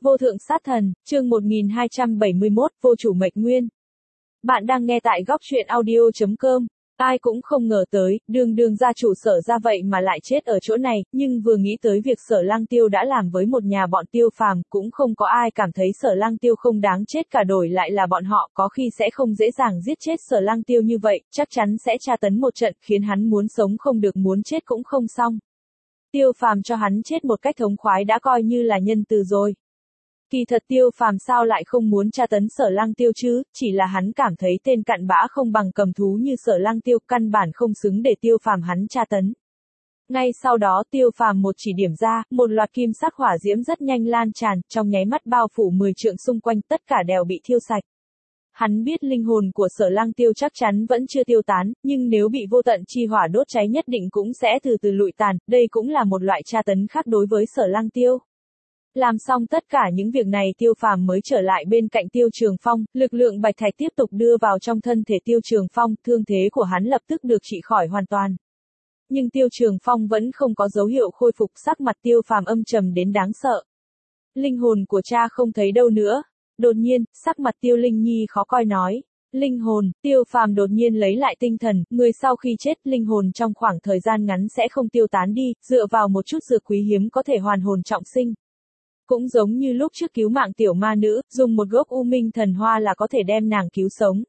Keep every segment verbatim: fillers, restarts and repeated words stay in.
Vô thượng sát thần, chương một nghìn hai trăm bảy mươi mốt, vô chủ mệnh nguyên. Bạn đang nghe tại góc truyện audio chấm com. Ai cũng không ngờ tới, đường đường gia chủ Sở ra vậy mà lại chết ở chỗ này, nhưng vừa nghĩ tới việc Sở Lang Tiêu đã làm với một nhà bọn Tiêu Phàm, cũng không có ai cảm thấy Sở Lang Tiêu không đáng chết cả, đổi lại là bọn họ có khi sẽ không dễ dàng giết chết Sở Lang Tiêu như vậy, chắc chắn sẽ tra tấn một trận, khiến hắn muốn sống không được muốn chết cũng không xong. Tiêu Phàm cho hắn chết một cách thống khoái đã coi như là nhân từ rồi. Kỳ thật Tiêu Phàm sao lại không muốn tra tấn Sở Lang Tiêu chứ, chỉ là hắn cảm thấy tên cặn bã không bằng cầm thú như Sở Lang Tiêu, căn bản không xứng để Tiêu Phàm hắn tra tấn. Ngay sau đó Tiêu Phàm một chỉ điểm ra, một loạt kim sắc hỏa diễm rất nhanh lan tràn, trong nháy mắt bao phủ mười trượng xung quanh, tất cả đều bị thiêu sạch. Hắn biết linh hồn của Sở Lang Tiêu chắc chắn vẫn chưa tiêu tán, nhưng nếu bị vô tận chi hỏa đốt cháy nhất định cũng sẽ từ từ lụi tàn, đây cũng là một loại tra tấn khác đối với Sở Lang Tiêu. Làm xong tất cả những việc này Tiêu Phàm mới trở lại bên cạnh Tiêu Trường Phong, lực lượng bạch thạch tiếp tục đưa vào trong thân thể Tiêu Trường Phong, thương thế của hắn lập tức được trị khỏi hoàn toàn. Nhưng Tiêu Trường Phong vẫn không có dấu hiệu khôi phục, sắc mặt Tiêu Phàm âm trầm đến đáng sợ. Linh hồn của cha không thấy đâu nữa. Đột nhiên, sắc mặt Tiêu Linh Nhi khó coi nói. Linh hồn, Tiêu Phàm đột nhiên lấy lại tinh thần, người sau khi chết, linh hồn trong khoảng thời gian ngắn sẽ không tiêu tán đi, dựa vào một chút dược quý hiếm có thể hoàn hồn trọng sinh. Cũng giống như lúc trước cứu mạng tiểu ma nữ, dùng một gốc U Minh thần hoa là có thể đem nàng cứu sống.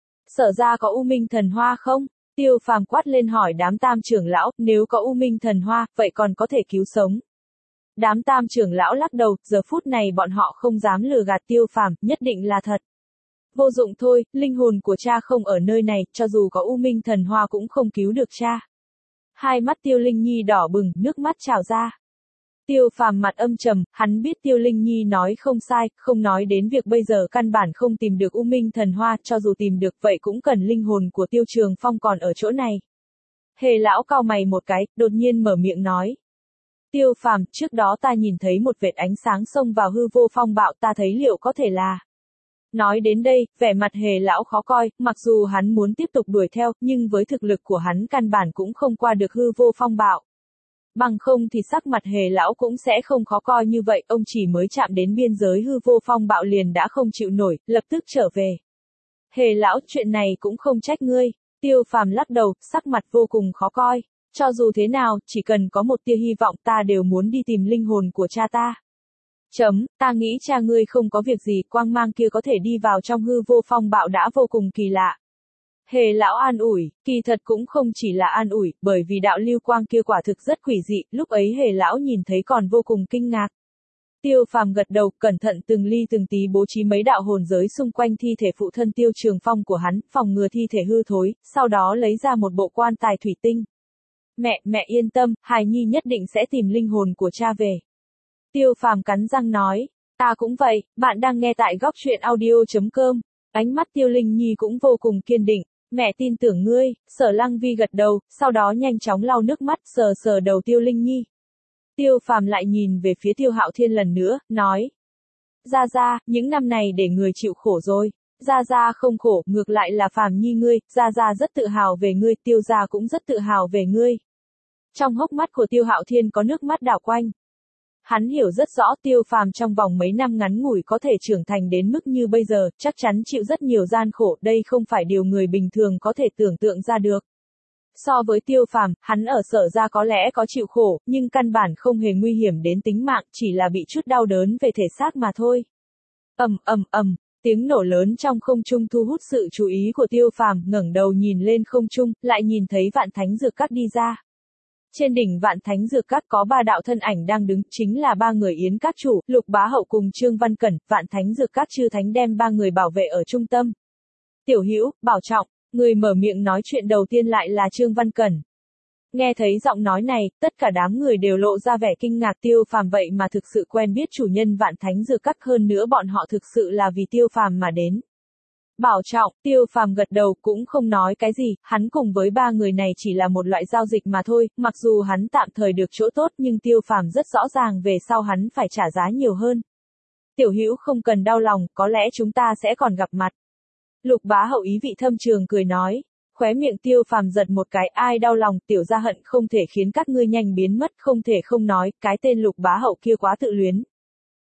Sở ra có U Minh thần hoa không? Tiêu Phàm quát lên hỏi đám tam trưởng lão, nếu có U Minh thần hoa, vậy còn có thể cứu sống. Đám tam trưởng lão lắc đầu, giờ phút này bọn họ không dám lừa gạt Tiêu Phàm, nhất định là thật. Vô dụng thôi, linh hồn của cha không ở nơi này, cho dù có U Minh thần hoa cũng không cứu được cha. Hai mắt Tiêu Linh Nhi đỏ bừng, nước mắt trào ra. Tiêu Phàm mặt âm trầm, hắn biết Tiêu Linh Nhi nói không sai, không nói đến việc bây giờ căn bản không tìm được U Minh thần hoa, cho dù tìm được vậy cũng cần linh hồn của Tiêu Trường Phong còn ở chỗ này. Hề lão cau mày một cái, đột nhiên mở miệng nói. Tiêu Phàm, trước đó ta nhìn thấy một vệt ánh sáng xông vào hư vô phong bạo, ta thấy liệu có thể là... Nói đến đây, vẻ mặt Hề lão khó coi, mặc dù hắn muốn tiếp tục đuổi theo, nhưng với thực lực của hắn căn bản cũng không qua được hư vô phong bạo. Bằng không thì sắc mặt Hề lão cũng sẽ không khó coi như vậy, ông chỉ mới chạm đến biên giới hư vô phong bạo liền đã không chịu nổi, lập tức trở về. Hề lão, chuyện này cũng không trách ngươi. Tiêu Phàm lắc đầu, sắc mặt vô cùng khó coi. Cho dù thế nào, chỉ cần có một tia hy vọng ta đều muốn đi tìm linh hồn của cha ta. Chấm, ta nghĩ cha ngươi không có việc gì, quang mang kia có thể đi vào trong hư vô phong bạo đã vô cùng kỳ lạ. Hề lão an ủi, kỳ thật cũng không chỉ là an ủi, bởi vì đạo lưu quang kia quả thực rất quỷ dị, lúc ấy Hề lão nhìn thấy còn vô cùng kinh ngạc. Tiêu Phàm gật đầu, cẩn thận từng ly từng tí bố trí mấy đạo hồn giới xung quanh thi thể phụ thân Tiêu Trường Phong của hắn, phòng ngừa thi thể hư thối, sau đó lấy ra một bộ quan tài thủy tinh. Mẹ, mẹ yên tâm, hài nhi nhất định sẽ tìm linh hồn của cha về. Tiêu Phàm cắn răng nói, ta cũng vậy, bạn đang nghe tại góc truyện audio chấm com. Ánh mắt Tiêu Linh Nhi cũng vô cùng kiên định. Mẹ tin tưởng ngươi. Sở Lăng Vi gật đầu, sau đó nhanh chóng lau nước mắt, sờ sờ đầu Tiêu Linh Nhi. Tiêu Phàm lại nhìn về phía Tiêu Hạo Thiên lần nữa, nói. Gia Gia, những năm này để người chịu khổ rồi. Gia Gia không khổ, ngược lại là Phàm Nhi ngươi, Gia Gia rất tự hào về ngươi, Tiêu gia cũng rất tự hào về ngươi. Trong hốc mắt của Tiêu Hạo Thiên có nước mắt đảo quanh. Hắn hiểu rất rõ Tiêu Phàm trong vòng mấy năm ngắn ngủi có thể trưởng thành đến mức như bây giờ, chắc chắn chịu rất nhiều gian khổ, đây không phải điều người bình thường có thể tưởng tượng ra được. So với Tiêu Phàm, hắn ở Sở ra có lẽ có chịu khổ, nhưng căn bản không hề nguy hiểm đến tính mạng, chỉ là bị chút đau đớn về thể xác mà thôi. Ầm ầm ầm, tiếng nổ lớn trong không trung thu hút sự chú ý của Tiêu Phàm, ngẩng đầu nhìn lên không trung, lại nhìn thấy Vạn Thánh Dược Các đi ra. Trên đỉnh Vạn Thánh Dược Các có ba đạo thân ảnh đang đứng, chính là ba người Yến Các chủ, Lục Bá Hậu cùng Trương Văn Cẩn, Vạn Thánh Dược Các chư thánh đem ba người bảo vệ ở trung tâm. Tiểu Hữu, bảo trọng, người mở miệng nói chuyện đầu tiên lại là Trương Văn Cẩn. Nghe thấy giọng nói này, tất cả đám người đều lộ ra vẻ kinh ngạc, Tiêu Phàm vậy mà thực sự quen biết chủ nhân Vạn Thánh Dược Các, hơn nữa bọn họ thực sự là vì Tiêu Phàm mà đến. Bảo trọng, Tiêu Phàm gật đầu cũng không nói cái gì, hắn cùng với ba người này chỉ là một loại giao dịch mà thôi, mặc dù hắn tạm thời được chỗ tốt nhưng Tiêu Phàm rất rõ ràng về sau hắn phải trả giá nhiều hơn. Tiểu Hữu không cần đau lòng, có lẽ chúng ta sẽ còn gặp mặt. Lục Bá Hậu ý vị thâm trường cười nói, khóe miệng Tiêu Phàm giật một cái, ai đau lòng, tiểu gia hận không thể khiến các ngươi nhanh biến mất, không thể không nói, cái tên Lục Bá Hậu kia quá tự luyến.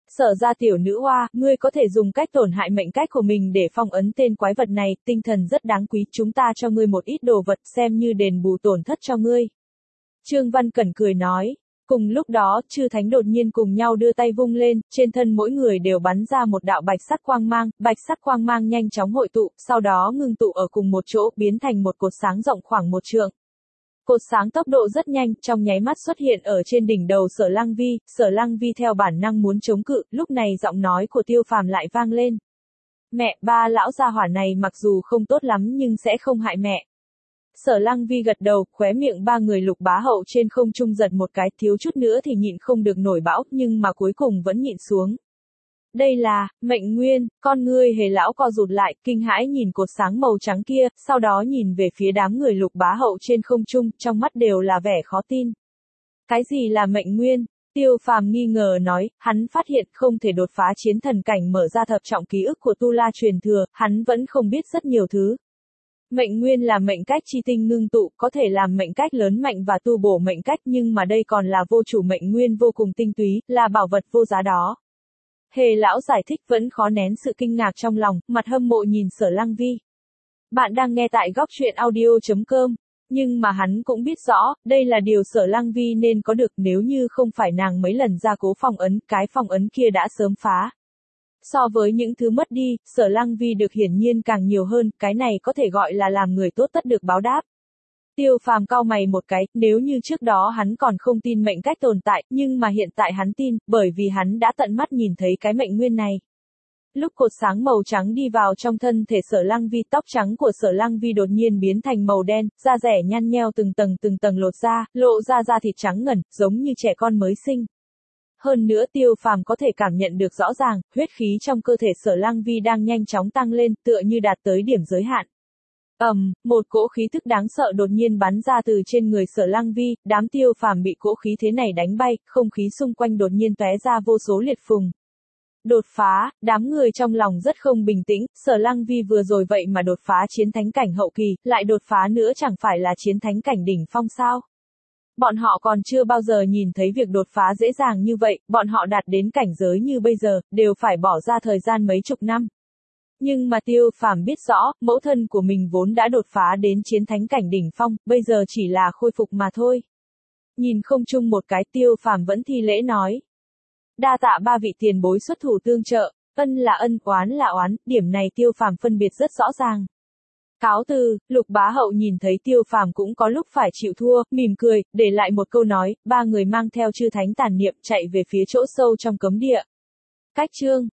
Sở ra tiểu nữ hoa, ngươi có thể dùng cách tổn hại mệnh cách của mình để phong ấn tên quái vật này, tinh thần rất đáng quý, chúng ta cho ngươi một ít đồ vật xem như đền bù tổn thất cho ngươi. Trương Văn Cẩn cười nói. Cùng lúc đó, chư thánh đột nhiên cùng nhau đưa tay vung lên, trên thân mỗi người đều bắn ra một đạo bạch sắc quang mang, bạch sắc quang mang nhanh chóng hội tụ, sau đó ngưng tụ ở cùng một chỗ, biến thành một cột sáng rộng khoảng một trượng. Cột sáng tốc độ rất nhanh, trong nháy mắt xuất hiện ở trên đỉnh đầu Sở Lăng Vi, Sở Lăng Vi theo bản năng muốn chống cự, lúc này giọng nói của Tiêu Phàm lại vang lên. Mẹ, ba lão gia hỏa này mặc dù không tốt lắm nhưng sẽ không hại mẹ. Sở Lăng Vi gật đầu, khóe miệng ba người Lục Bá Hậu trên không trung giật một cái, thiếu chút nữa thì nhịn không được nổi bão, nhưng mà cuối cùng vẫn nhịn xuống. Đây là, mệnh nguyên, con ngươi Hề lão co rụt lại, kinh hãi nhìn cột sáng màu trắng kia, sau đó nhìn về phía đám người Lục Bá Hậu trên không trung, trong mắt đều là vẻ khó tin. Cái gì là mệnh nguyên? Tiêu Phàm nghi ngờ nói, hắn phát hiện không thể đột phá chiến thần cảnh mở ra thập trọng ký ức của Tu La truyền thừa, hắn vẫn không biết rất nhiều thứ. Mệnh nguyên là mệnh cách chi tinh ngưng tụ, có thể làm mệnh cách lớn mạnh và tu bổ mệnh cách, nhưng mà đây còn là vô chủ mệnh nguyên vô cùng tinh túy, là bảo vật vô giá đó. Hề lão giải thích vẫn khó nén sự kinh ngạc trong lòng, mặt hâm mộ nhìn Sở Lăng Vi. Bạn đang nghe tại góc truyện audio chấm com, nhưng mà hắn cũng biết rõ, đây là điều Sở Lăng Vi nên có được, nếu như không phải nàng mấy lần ra cố phong ấn, cái phong ấn kia đã sớm phá. So với những thứ mất đi, Sở Lăng Vi được hiển nhiên càng nhiều hơn, cái này có thể gọi là làm người tốt tất được báo đáp. Tiêu Phàm cau mày một cái, nếu như trước đó hắn còn không tin mệnh cách tồn tại, nhưng mà hiện tại hắn tin, bởi vì hắn đã tận mắt nhìn thấy cái mệnh nguyên này. Lúc cột sáng màu trắng đi vào trong thân thể Sở Lăng Vi, tóc trắng của Sở Lăng Vi đột nhiên biến thành màu đen, da rẻ nhăn nheo từng tầng từng tầng lột ra, lộ ra da thịt trắng ngần, giống như trẻ con mới sinh. Hơn nữa Tiêu Phàm có thể cảm nhận được rõ ràng, huyết khí trong cơ thể Sở Lăng Vi đang nhanh chóng tăng lên, tựa như đạt tới điểm giới hạn. Ầm, um, một cỗ khí tức đáng sợ đột nhiên bắn ra từ trên người Sở Lăng Vi, đám Tiêu Phàm bị cỗ khí thế này đánh bay, không khí xung quanh đột nhiên tóe ra vô số liệt phùng. Đột phá, đám người trong lòng rất không bình tĩnh, Sở Lăng Vi vừa rồi vậy mà đột phá chiến thánh cảnh hậu kỳ, lại đột phá nữa chẳng phải là chiến thánh cảnh đỉnh phong sao? Bọn họ còn chưa bao giờ nhìn thấy việc đột phá dễ dàng như vậy, bọn họ đạt đến cảnh giới như bây giờ, đều phải bỏ ra thời gian mấy chục năm. Nhưng mà Tiêu Phàm biết rõ, mẫu thân của mình vốn đã đột phá đến chiến thánh cảnh đỉnh phong, bây giờ chỉ là khôi phục mà thôi. Nhìn không chung một cái, Tiêu Phàm vẫn thi lễ nói. Đa tạ ba vị tiền bối xuất thủ tương trợ, ân là ân, oán là oán, điểm này Tiêu Phàm phân biệt rất rõ ràng. Cáo từ, Lục Bá Hậu nhìn thấy Tiêu Phàm cũng có lúc phải chịu thua, mỉm cười, để lại một câu nói, ba người mang theo chư thánh tàn niệm chạy về phía chỗ sâu trong cấm địa. Cách chương